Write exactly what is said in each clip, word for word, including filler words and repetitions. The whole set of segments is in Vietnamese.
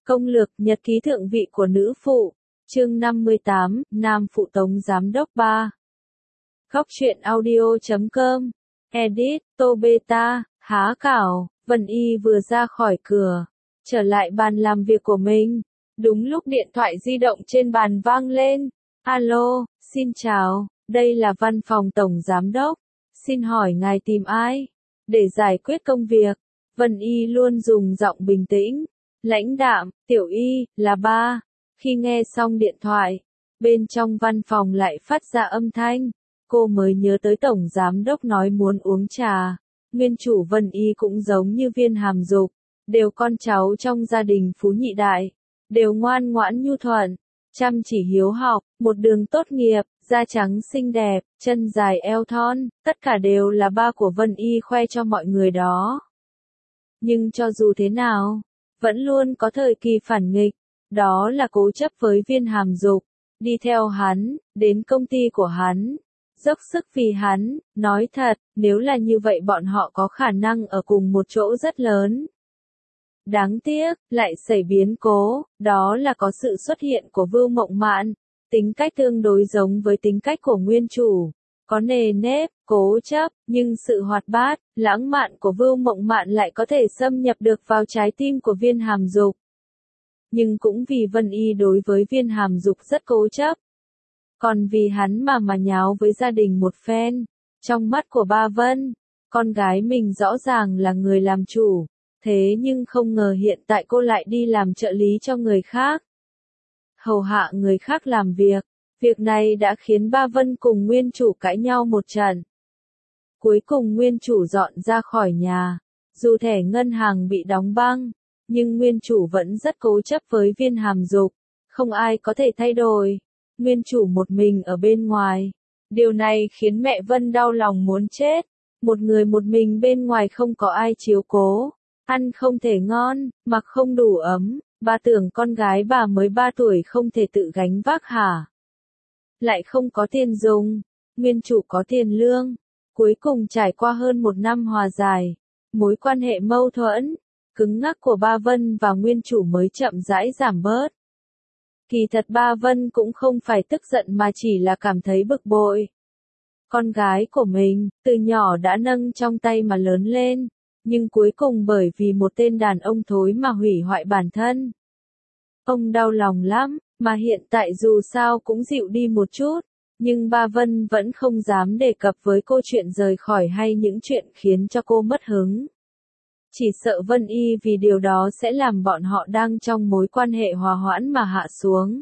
Công lược nhật ký thượng vị của nữ phụ, chương năm mươi tám, Nam phụ tống giám đốc ba. Góc truyện audio chấm com, edit, Tô Beta, há cảo, Vân Y vừa ra khỏi cửa, trở lại bàn làm việc của mình. Đúng lúc điện thoại di động trên bàn vang lên. Alo, xin chào, đây là văn phòng tổng giám đốc. Xin hỏi ngài tìm ai? Để giải quyết công việc. Vân Y luôn dùng giọng bình tĩnh, lãnh đạm, Tiểu Y, là ba. Khi nghe xong điện thoại, bên trong văn phòng lại phát ra âm thanh. Cô mới nhớ tới tổng giám đốc nói muốn uống trà. Nguyên chủ Vân Y cũng giống như Viên Hàm Dục, đều con cháu trong gia đình phú nhị đại, đều ngoan ngoãn nhu thuận, chăm chỉ hiếu học, một đường tốt nghiệp, da trắng xinh đẹp, chân dài eo thon, tất cả đều là ba của Vân Y khoe cho mọi người đó. Nhưng cho dù thế nào, vẫn luôn có thời kỳ phản nghịch, đó là cố chấp với Viên Hàm Dục, đi theo hắn, đến công ty của hắn, dốc sức vì hắn. Nói thật, nếu là như vậy bọn họ có khả năng ở cùng một chỗ rất lớn. Đáng tiếc, lại xảy biến cố, đó là có sự xuất hiện của Vưu Mộng Mạn, tính cách tương đối giống với tính cách của nguyên chủ, có nề nếp, cố chấp, nhưng sự hoạt bát, lãng mạn của Vưu Mộng Mạn lại có thể xâm nhập được vào trái tim của Viên Hàm Dục. Nhưng cũng vì Vân Y đối với Viên Hàm Dục rất cố chấp, còn vì hắn mà mà nháo với gia đình một phen. Trong mắt của ba Vân, con gái mình rõ ràng là người làm chủ, thế nhưng không ngờ hiện tại cô lại đi làm trợ lý cho người khác, hầu hạ người khác làm việc. Việc này đã khiến ba Vân cùng nguyên chủ cãi nhau một trận. Cuối cùng nguyên chủ dọn ra khỏi nhà, dù thẻ ngân hàng bị đóng băng, nhưng nguyên chủ vẫn rất cố chấp với Viên Hàm Dục, không ai có thể thay đổi. Nguyên chủ một mình ở bên ngoài, điều này khiến mẹ Vân đau lòng muốn chết. Một người một mình bên ngoài không có ai chiếu cố, ăn không thể ngon, mặc không đủ ấm, bà tưởng con gái bà mới ba tuổi không thể tự gánh vác hả? Lại không có tiền dùng, nguyên chủ có tiền lương. Cuối cùng trải qua hơn một năm hòa giải, mối quan hệ mâu thuẫn, cứng ngắc của ba Vân và nguyên chủ mới chậm rãi giảm bớt. Kỳ thật ba Vân cũng không phải tức giận mà chỉ là cảm thấy bực bội. Con gái của mình, từ nhỏ đã nâng trong tay mà lớn lên, nhưng cuối cùng bởi vì một tên đàn ông thối mà hủy hoại bản thân. Ông đau lòng lắm, mà hiện tại dù sao cũng dịu đi một chút, nhưng ba Vân vẫn không dám đề cập với cô chuyện rời khỏi hay những chuyện khiến cho cô mất hứng. Chỉ sợ Vân Y vì điều đó sẽ làm bọn họ đang trong mối quan hệ hòa hoãn mà hạ xuống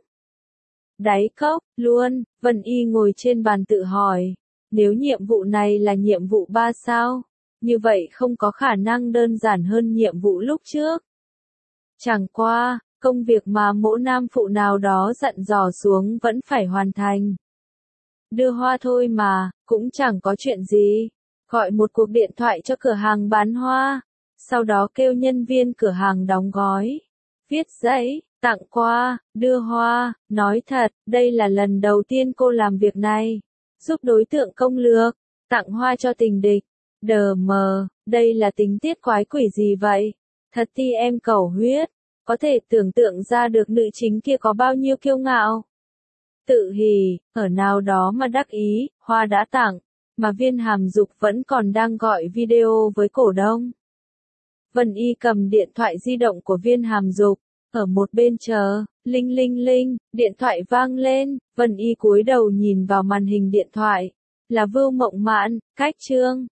đáy cốc luôn. Vân Y ngồi trên bàn tự hỏi, nếu nhiệm vụ này là nhiệm vụ ba sao, như vậy không có khả năng đơn giản hơn nhiệm vụ lúc trước. Chẳng qua, công việc mà mỗi nam phụ nào đó dặn dò xuống vẫn phải hoàn thành. Đưa hoa thôi mà, cũng chẳng có chuyện gì. Gọi một cuộc điện thoại cho cửa hàng bán hoa, sau đó kêu nhân viên cửa hàng đóng gói, viết giấy, tặng qua, đưa hoa. Nói thật, đây là lần đầu tiên cô làm việc này, giúp đối tượng công lược, tặng hoa cho tình địch. Đờ mờ, đây là tính tiết quái quỷ gì vậy? Thật ti em cầu huyết, có thể tưởng tượng ra được nữ chính kia có bao nhiêu kiêu ngạo. Tự hì, ở nào đó mà đắc ý, hoa đã tặng, mà Viên Hàm Dục vẫn còn đang gọi video với cổ đông. Vân Y cầm điện thoại di động của Viên Hàm Dục, ở một bên chờ. Linh linh linh, điện thoại vang lên. Vân Y cúi đầu nhìn vào màn hình điện thoại, là Vưu Mộng Mạn. Cách chương